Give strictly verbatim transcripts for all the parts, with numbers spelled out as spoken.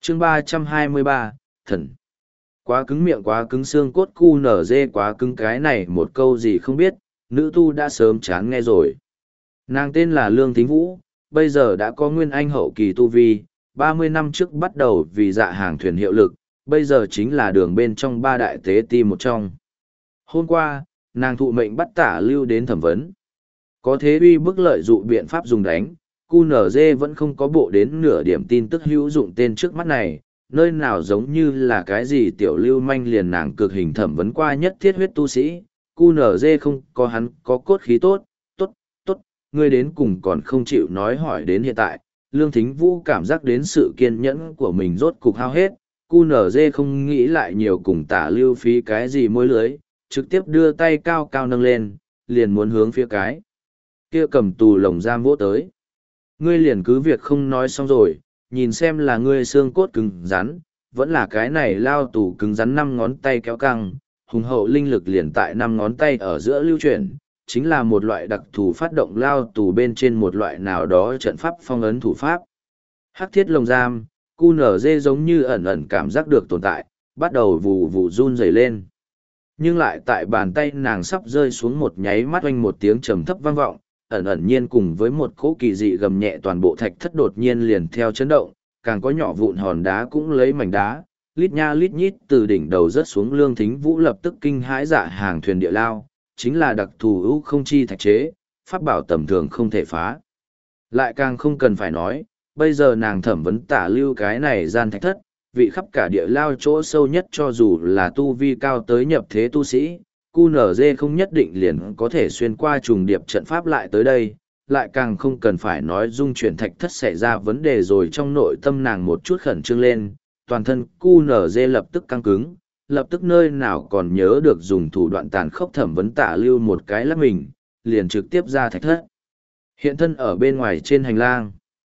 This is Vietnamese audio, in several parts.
chương ba trăm hai mươi ba, thần. Quá cứng miệng quá cứng xương cốt cu nở dê quá cứng cái này một câu gì không biết, nữ tu đã sớm chán nghe rồi. Nàng tên là Lương Thính Vũ, bây giờ đã có nguyên anh hậu kỳ tu vi, ba mươi năm trước bắt đầu vì dạ hàng thuyền hiệu lực, bây giờ chính là đường bên trong ba đại tế ti một trong. Hôm qua, nàng thụ mệnh bắt tả lưu đến thẩm vấn. Có thế uy bức lợi dụ biện pháp dùng đánh, cu nở dê vẫn không có bộ đến nửa điểm tin tức hữu dụng tên trước mắt này, nơi nào giống như là cái gì tiểu lưu manh liền nàng cực hình thẩm vấn qua nhất thiết huyết tu sĩ, cu nở dê không có hắn có cốt khí tốt, tốt, tốt, ngươi đến cùng còn không chịu nói hỏi đến hiện tại. Lương Thính Vũ cảm giác đến sự kiên nhẫn của mình rốt cục hao hết, cu nở dê không nghĩ lại nhiều cùng tả lưu phí cái gì môi lưới, trực tiếp đưa tay cao cao nâng lên, liền muốn hướng phía cái kia cầm tù lồng giam vỗ tới. Ngươi liền cứ việc không nói xong rồi, nhìn xem là ngươi xương cốt cứng rắn, vẫn là cái này lao tù cứng rắn năm ngón tay kéo căng, hùng hậu linh lực liền tại năm ngón tay ở giữa lưu chuyển, chính là một loại đặc thù phát động lao tù bên trên một loại nào đó trận pháp phong ấn thủ pháp. Hắc thiết lồng giam, cu nở dê giống như ẩn ẩn cảm giác được tồn tại, bắt đầu vù vù run rẩy lên. Nhưng lại tại bàn tay nàng sắp rơi xuống một nháy mắt oanh một tiếng trầm thấp vang vọng, ẩn ẩn nhiên cùng với một cỗ kỳ dị gầm nhẹ toàn bộ thạch thất đột nhiên liền theo chấn động, càng có nhỏ vụn hòn đá cũng lấy mảnh đá, lít nha lít nhít từ đỉnh đầu rớt xuống. Lương Thính Vũ lập tức kinh hãi dạ hàng thuyền địa lao, chính là đặc thù ưu không chi thạch chế, pháp bảo tầm thường không thể phá. Lại càng không cần phải nói, bây giờ nàng thẩm vấn tả lưu cái này gian thạch thất, vị khắp cả địa lao chỗ sâu nhất cho dù là tu vi cao tới nhập thế tu sĩ, cu nở dê không nhất định liền có thể xuyên qua trùng điệp trận pháp lại tới đây, lại càng không cần phải nói dung chuyển thạch thất xảy ra vấn đề rồi. Trong nội tâm nàng một chút khẩn trương lên, toàn thân cu nở dê lập tức căng cứng, lập tức nơi nào còn nhớ được dùng thủ đoạn tàn khốc thẩm vấn tả lưu một cái lắc mình, liền trực tiếp ra thạch thất. Hiện thân ở bên ngoài trên hành lang,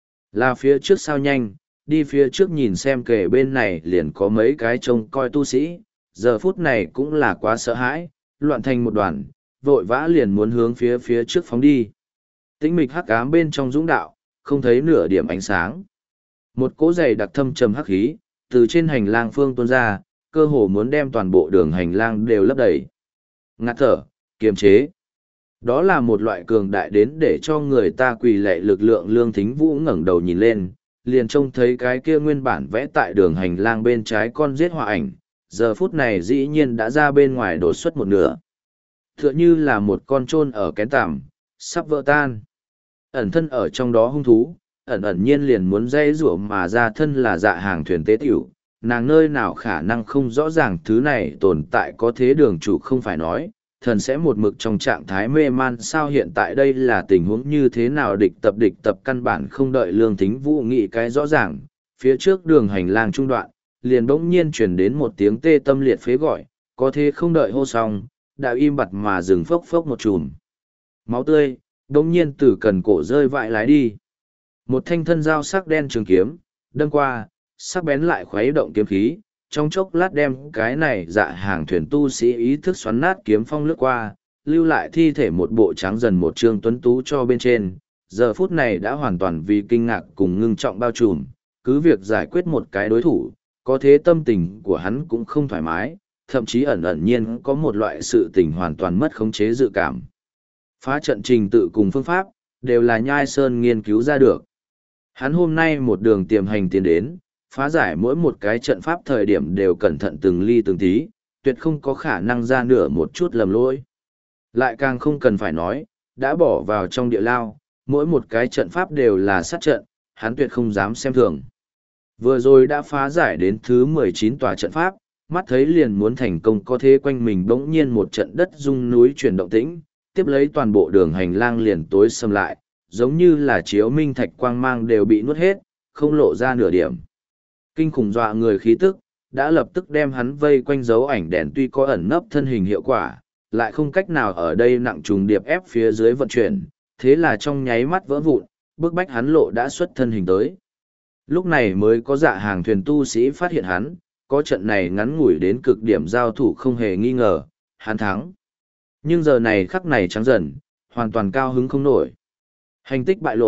là phía trước sao nhanh, đi phía trước nhìn xem kề bên này liền có mấy cái trông coi tu sĩ, giờ phút này cũng là quá sợ hãi, loạn thành một đoàn, vội vã liền muốn hướng phía phía trước phóng đi. Tĩnh mịch hắc ám bên trong dũng đạo, không thấy nửa điểm ánh sáng. Một cỗ dày đặc thâm trầm hắc khí, từ trên hành lang phương tuôn ra, cơ hồ muốn đem toàn bộ đường hành lang đều lấp đầy. Ngạt thở, kiềm chế. Đó là một loại cường đại đến để cho người ta quỳ lạy lực lượng. Lương Thính Vũ ngẩng đầu nhìn lên, liền trông thấy cái kia nguyên bản vẽ tại đường hành lang bên trái con giết họa ảnh, giờ phút này dĩ nhiên đã ra bên ngoài đột xuất một nửa. Tựa như là một con trôn ở kén tằm, sắp vỡ tan. Ẩn thân ở trong đó hung thú, ẩn ẩn nhiên liền muốn dây rủa mà ra thân là dạ hàng thuyền tế tiểu, nàng nơi nào khả năng không rõ ràng thứ này tồn tại. Có thế đường chủ không phải nói, thần sẽ một mực trong trạng thái mê man sao? Hiện tại đây là tình huống như thế nào? Địch tập địch tập căn bản không đợi Lương Thính Vũ nghĩ cái rõ ràng, phía trước đường hành lang trung đoạn, liền bỗng nhiên chuyển đến một tiếng tê tâm liệt phế gọi, có thế không đợi hô xong, đã im bặt mà dừng phốc phốc một chùm máu tươi, bỗng nhiên từ cần cổ rơi vãi lái đi. Một thanh thân dao sắc đen trường kiếm, đâm qua, sắc bén lại khuấy động kiếm khí, trong chốc lát đem cái này dạ hàng thuyền tu sĩ ý thức xoắn nát, kiếm phong lướt qua, lưu lại thi thể một bộ trắng dần một trương tuấn tú cho bên trên. Giờ phút này đã hoàn toàn vì kinh ngạc cùng ngưng trọng bao trùm, cứ việc giải quyết một cái đối thủ, có thế tâm tình của hắn cũng không thoải mái, thậm chí ẩn ẩn nhiên có một loại sự tình hoàn toàn mất khống chế dự cảm. Phá trận trình tự cùng phương pháp, đều là Nhai Sơn nghiên cứu ra được. Hắn hôm nay một đường tiềm hành tiến đến, phá giải mỗi một cái trận pháp thời điểm đều cẩn thận từng ly từng tí, tuyệt không có khả năng ra nửa một chút lầm lỗi. Lại càng không cần phải nói, đã bỏ vào trong địa lao, mỗi một cái trận pháp đều là sát trận, hắn tuyệt không dám xem thường. Vừa rồi đã phá giải đến thứ mười chín tòa trận pháp, mắt thấy liền muốn thành công, có thế quanh mình bỗng nhiên một trận đất rung núi chuyển động tĩnh, tiếp lấy toàn bộ đường hành lang liền tối sầm lại, giống như là chiếu minh thạch quang mang đều bị nuốt hết, không lộ ra nửa điểm. Kinh khủng dọa người khí tức, đã lập tức đem hắn vây quanh dấu ảnh đèn tuy có ẩn nấp thân hình hiệu quả, lại không cách nào ở đây nặng trùng điệp ép phía dưới vận chuyển, thế là trong nháy mắt vỡ vụn, bức bách hắn lộ đã xuất thân hình tới. Lúc này mới có dạ hàng thuyền tu sĩ phát hiện hắn, có trận này ngắn ngủi đến cực điểm giao thủ không hề nghi ngờ, hắn thắng. Nhưng giờ này khắc này trắng dần, hoàn toàn cao hứng không nổi. Hành tích bại lộ,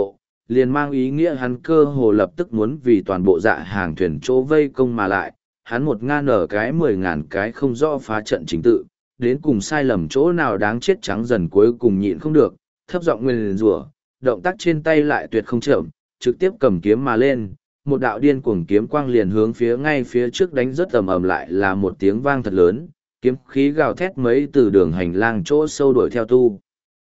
liền mang ý nghĩa hắn cơ hồ lập tức muốn vì toàn bộ dạ hàng thuyền chỗ vây công mà lại, hắn một ngàn ở cái mười ngàn cái không rõ phá trận chính tự, đến cùng sai lầm chỗ nào đáng chết trắng dần cuối cùng nhịn không được, thấp giọng nguyền rủa, động tác trên tay lại tuyệt không chậm, trực tiếp cầm kiếm mà lên, một đạo điên cuồng kiếm quang liền hướng phía ngay phía trước đánh rất ầm ầm lại là một tiếng vang thật lớn, kiếm khí gào thét mấy từ đường hành lang chỗ sâu đuổi theo tu.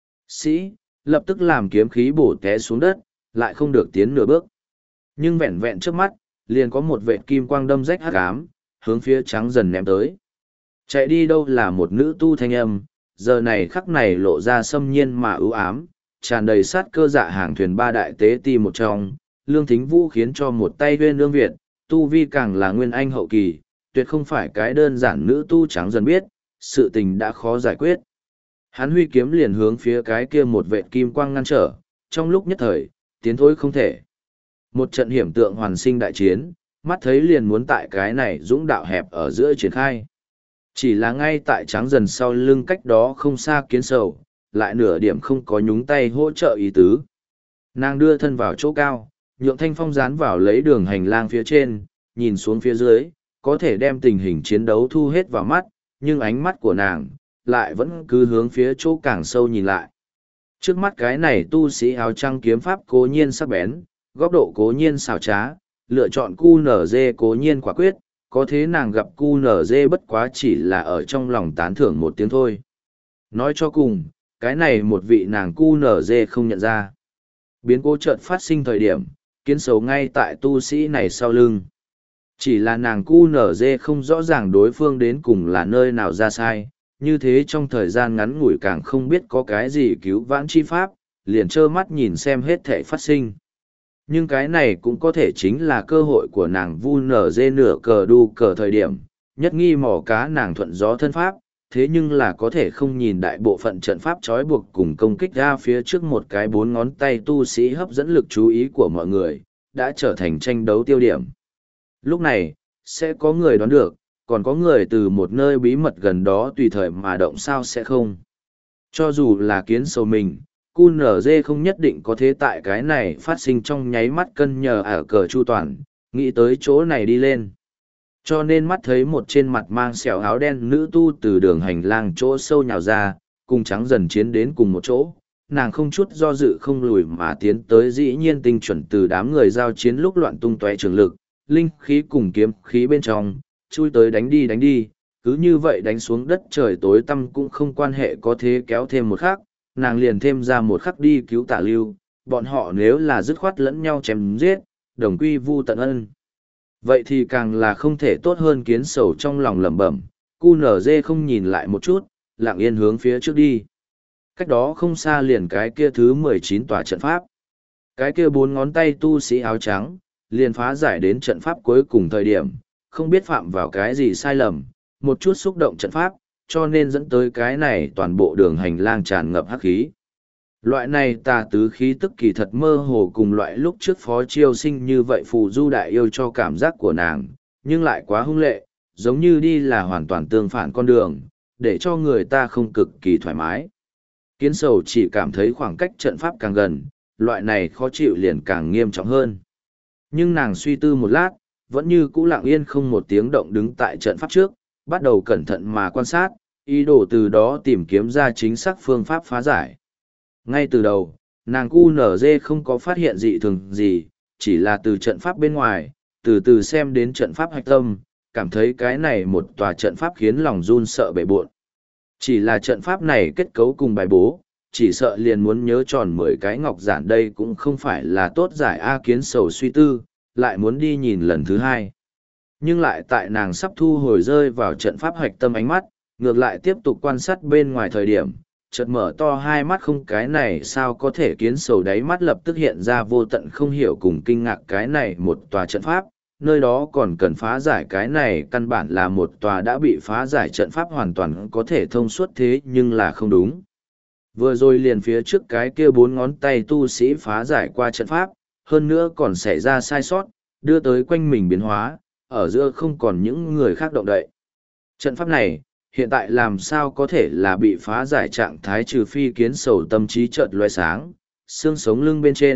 Sĩ, lập tức làm kiếm khí bổ té xuống đất, lại không được tiến nửa bước. Nhưng vẹn vẹn trước mắt, liền có một vệt kim quang đâm rách hắc ám, hướng phía trắng dần ném tới. Chạy đi đâu là một nữ tu thanh âm, giờ này khắc này lộ ra xâm nhiên mà ưu ám, tràn đầy sát cơ dạ hàng thuyền ba đại tế ti một trong, Lương Thính Vũ khiến cho một tay huyên lương Việt, tu vi càng là nguyên anh hậu kỳ, tuyệt không phải cái đơn giản nữ tu trắng dần biết, sự tình đã khó giải quyết. Hắn huy kiếm liền hướng phía cái kia một vệt kim quang ngăn trở, trong lúc nhất thời, tiến thối không thể. Một trận hiểm tượng hoàn sinh đại chiến, mắt thấy liền muốn tại cái này dũng đạo hẹp ở giữa triển khai. Chỉ là ngay tại trắng dần sau lưng cách đó không xa kiến sầu, lại nửa điểm không có nhúng tay hỗ trợ ý tứ. Nàng đưa thân vào chỗ cao, nhượng thanh phong dán vào lấy đường hành lang phía trên, nhìn xuống phía dưới, có thể đem tình hình chiến đấu thu hết vào mắt, nhưng ánh mắt của nàng, lại vẫn cứ hướng phía chỗ càng sâu nhìn lại. Trước mắt cái này tu sĩ áo trăng kiếm pháp cố nhiên sắc bén, góc độ cố nhiên xảo trá, lựa chọn cu nở dê cố nhiên quả quyết, có thế nàng gặp cu nở dê bất quá chỉ là ở trong lòng tán thưởng một tiếng thôi. Nói cho cùng, cái này một vị nàng cu nở dê không nhận ra. Biến cố chợt phát sinh thời điểm, kiến sầu ngay tại tu sĩ này sau lưng. Chỉ là nàng cu nở dê không rõ ràng đối phương đến cùng là nơi nào ra sai, như thế trong thời gian ngắn ngủi càng không biết có cái gì cứu vãn chi pháp, liền trơ mắt nhìn xem hết thể phát sinh. Nhưng cái này cũng có thể chính là cơ hội của nàng vu nở dê nửa cờ đu cờ thời điểm, nhất nghi mỏ cá nàng thuận gió thân pháp, thế nhưng là có thể không nhìn đại bộ phận trận pháp trói buộc cùng công kích ra phía trước một cái bốn ngón tay tu sĩ hấp dẫn lực chú ý của mọi người, đã trở thành tranh đấu tiêu điểm. Lúc này, sẽ có người đoán được, còn có người từ một nơi bí mật gần đó tùy thời mà động sao sẽ không. Cho dù là kiến sầu mình, cu nở dê không nhất định có thế tại cái này phát sinh trong nháy mắt cân nhờ ở cờ chu toàn, nghĩ tới chỗ này đi lên. Cho nên mắt thấy một trên mặt mang sẹo áo đen nữ tu từ đường hành lang chỗ sâu nhào ra, cùng trắng dần chiến đến cùng một chỗ, nàng không chút do dự không lùi mà tiến tới dĩ nhiên tinh chuẩn từ đám người giao chiến lúc loạn tung tóe trường lực, linh khí cùng kiếm khí bên trong, chui tới đánh đi đánh đi, cứ như vậy đánh xuống đất trời tối tăm cũng không quan hệ có thế kéo thêm một khắc, nàng liền thêm ra một khắc đi cứu tả lưu, bọn họ nếu là dứt khoát lẫn nhau chém giết, đồng quy vu tận ân. Vậy thì càng là không thể tốt hơn kiến sầu trong lòng lẩm bẩm, cu nở dê không nhìn lại một chút, lặng yên hướng phía trước đi. Cách đó không xa liền cái kia thứ mười chín tòa trận pháp. Cái kia bốn ngón tay tu sĩ áo trắng, liền phá giải đến trận pháp cuối cùng thời điểm, không biết phạm vào cái gì sai lầm, một chút xúc động trận pháp, cho nên dẫn tới cái này toàn bộ đường hành lang tràn ngập hắc khí. Loại này tà tứ khí tức kỳ thật mơ hồ cùng loại lúc trước phó chiêu sinh như vậy phù du đại yêu cho cảm giác của nàng, nhưng lại quá hung lệ, giống như đi là hoàn toàn tương phản con đường, để cho người ta không cực kỳ thoải mái. Kiến sầu chỉ cảm thấy khoảng cách trận pháp càng gần, loại này khó chịu liền càng nghiêm trọng hơn. Nhưng nàng suy tư một lát, vẫn như cũ lặng yên không một tiếng động đứng tại trận pháp trước, bắt đầu cẩn thận mà quan sát, ý đồ từ đó tìm kiếm ra chính xác phương pháp phá giải. Ngay từ đầu, nàng cu nở dê không có phát hiện dị thường gì, chỉ là từ trận pháp bên ngoài, từ từ xem đến trận pháp hạch tâm, cảm thấy cái này một tòa trận pháp khiến lòng run sợ bể buộn. Chỉ là trận pháp này kết cấu cùng bài bố, chỉ sợ liền muốn nhớ tròn mười cái ngọc giản đây cũng không phải là tốt giải A kiến sầu suy tư, lại muốn đi nhìn lần thứ hai. Nhưng lại tại nàng sắp thu hồi rơi vào trận pháp hạch tâm ánh mắt, ngược lại tiếp tục quan sát bên ngoài thời điểm, chợt mở to hai mắt không cái này sao có thể kiến sầu đáy mắt lập tức hiện ra vô tận không hiểu cùng kinh ngạc cái này một tòa trận pháp, nơi đó còn cần phá giải cái này căn bản là một tòa đã bị phá giải trận pháp hoàn toàn có thể thông suốt thế nhưng là không đúng. Vừa rồi liền phía trước cái kia bốn ngón tay tu sĩ phá giải qua trận pháp, hơn nữa còn xảy ra sai sót, đưa tới quanh mình biến hóa, ở giữa không còn những người khác động đậy. Trận pháp này, hiện tại làm sao có thể là bị phá giải trạng thái trừ phi kiến sầu tâm trí chợt loe sáng, xương sống lưng bên trên,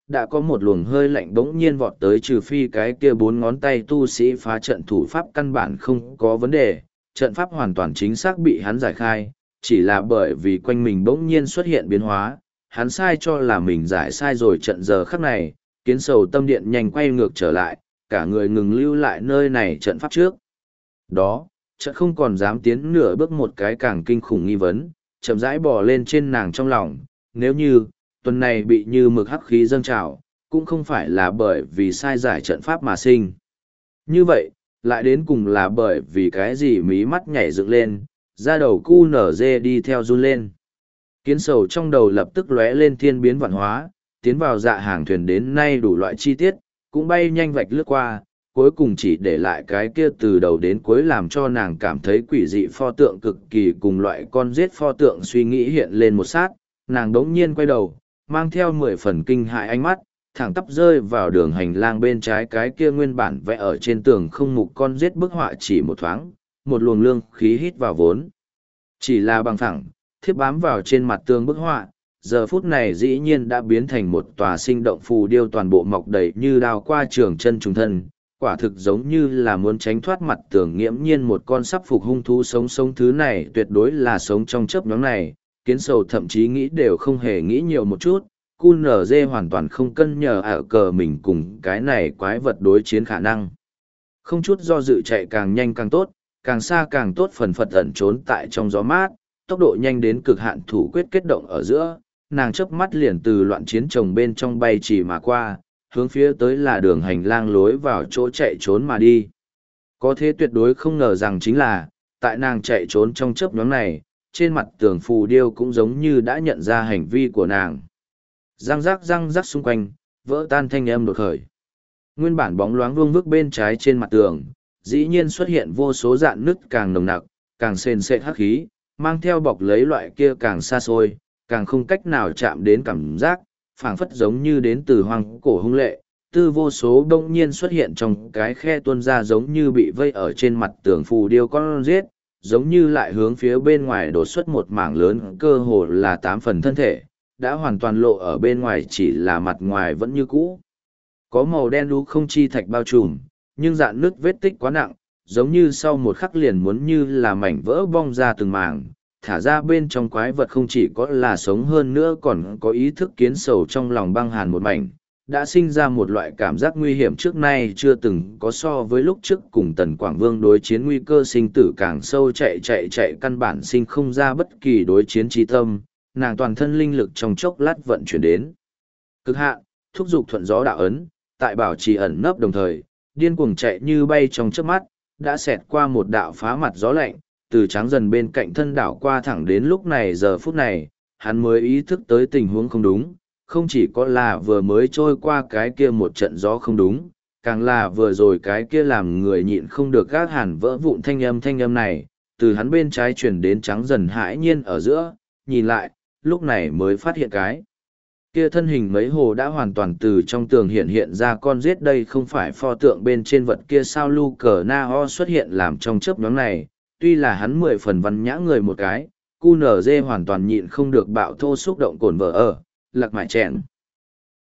đã có một luồng hơi lạnh bỗng nhiên vọt tới, trừ phi cái kia bốn ngón tay tu sĩ phá trận thủ pháp căn bản không có vấn đề, trận pháp hoàn toàn chính xác bị hắn giải khai, chỉ là bởi vì quanh mình bỗng nhiên xuất hiện biến hóa, hắn sai cho là mình giải sai rồi. Trận giờ khắc này, kiến sầu tâm điện nhanh quay ngược trở lại, cả người ngừng lưu lại nơi này trận pháp trước. Đó, trận không còn dám tiến nửa bước, một cái càng kinh khủng nghi vấn, chậm rãi bò lên trên nàng trong lòng, nếu như, tuần này bị như mực hắc khí dâng trào, cũng không phải là bởi vì sai giải trận pháp mà sinh. Như vậy, lại đến cùng là bởi vì cái gì? Mí mắt nhảy dựng lên, da đầu cu nở dê đi theo run lên. Kiến sầu trong đầu lập tức lóe lên thiên biến vạn hóa, tiến vào dạ hàng thuyền đến nay đủ loại chi tiết, cũng bay nhanh vạch lướt qua, cuối cùng chỉ để lại cái kia từ đầu đến cuối làm cho nàng cảm thấy quỷ dị pho tượng cực kỳ cùng loại con giết pho tượng suy nghĩ hiện lên một sát, nàng đống nhiên quay đầu, mang theo mười phần kinh hại ánh mắt, thẳng tắp rơi vào đường hành lang bên trái cái kia nguyên bản vẽ ở trên tường không mục con giết bức họa, chỉ một thoáng, một luồng lương khí hít vào vốn. Chỉ là bằng thẳng, thiếp bám vào trên mặt tường bức họa, giờ phút này dĩ nhiên đã biến thành một tòa sinh động phù điêu, toàn bộ mọc đầy như đào qua trường chân trùng thân, quả thực giống như là muốn tránh thoát mặt tường, nghiễm nhiên một con sắp phục hung thú sống sống. Thứ này tuyệt đối là sống trong chớp nhoáng này, kiến sầu thậm chí nghĩ đều không hề nghĩ nhiều một chút, cu nở dê hoàn toàn không cân nhờ ở cờ mình cùng cái này quái vật đối chiến khả năng. Không chút do dự chạy càng nhanh càng tốt, càng xa càng tốt, phần phật ẩn trốn tại trong gió mát, tốc độ nhanh đến cực hạn, thủ quyết kết động ở giữa, nàng chớp mắt liền từ loạn chiến chồng bên trong bay chỉ mà qua, hướng phía tới là đường hành lang lối vào chỗ chạy trốn mà đi. Có thế tuyệt đối không ngờ rằng chính là, tại nàng chạy trốn trong chớp nhoáng này, trên mặt tường phù điêu cũng giống như đã nhận ra hành vi của nàng. Răng rắc răng rắc xung quanh, vỡ tan thanh âm đột khởi. Nguyên bản bóng loáng vuông vức bên trái trên mặt tường, dĩ nhiên xuất hiện vô số dạn nứt càng nồng nặc, càng sền sệt hắc khí, mang theo bọc lấy loại kia càng xa xôi, càng không cách nào chạm đến cảm giác, phảng phất giống như đến từ hoang cổ hung lệ. Tư vô số đông nhiên xuất hiện trong cái khe tuôn ra, giống như bị vây ở trên mặt tường phù điêu con giết, giống như lại hướng phía bên ngoài đột xuất một mảng lớn, cơ hồ là tám phần thân thể, đã hoàn toàn lộ ở bên ngoài, chỉ là mặt ngoài vẫn như cũ. Có màu đen đú không chi thạch bao trùm, nhưng dạn nước vết tích quá nặng, giống như sau một khắc liền muốn như là mảnh vỡ bong ra từng mảng. Thả ra bên trong quái vật không chỉ có là sống hơn nữa còn có ý thức, kiến sầu trong lòng băng hàn một mảnh, đã sinh ra một loại cảm giác nguy hiểm trước nay chưa từng có, so với lúc trước cùng Tần Quảng Vương đối chiến nguy cơ sinh tử càng sâu, chạy chạy chạy căn bản sinh không ra bất kỳ đối chiến trí tâm, nàng toàn thân linh lực trong chốc lát vận chuyển đến cực hạn, thúc giục thuận gió đạo ấn, tại bảo trì ẩn nấp đồng thời, điên cuồng chạy như bay trong chớp mắt, đã xẹt qua một đạo phá mặt gió lạnh, từ trắng dần bên cạnh thân đảo qua. Thẳng đến lúc này giờ phút này, hắn mới ý thức tới tình huống không đúng, không chỉ có là vừa mới trôi qua cái kia một trận gió không đúng, càng là vừa rồi cái kia làm người nhịn không được gác hàn vỡ vụn thanh âm. Thanh âm này, từ hắn bên trái chuyển đến trắng dần hãi nhiên ở giữa, nhìn lại, lúc này mới phát hiện cái kia thân hình mấy hồ đã hoàn toàn từ trong tường hiện hiện ra con giết. Đây không phải pho tượng bên trên vật kia sao? Lu cờ na ho xuất hiện làm trong chớp nhoáng này, tuy là hắn mười phần văn nhã người một cái, cu nở dê hoàn toàn nhịn không được bạo thô xúc động cồn vợ ở, lạc mại chèn.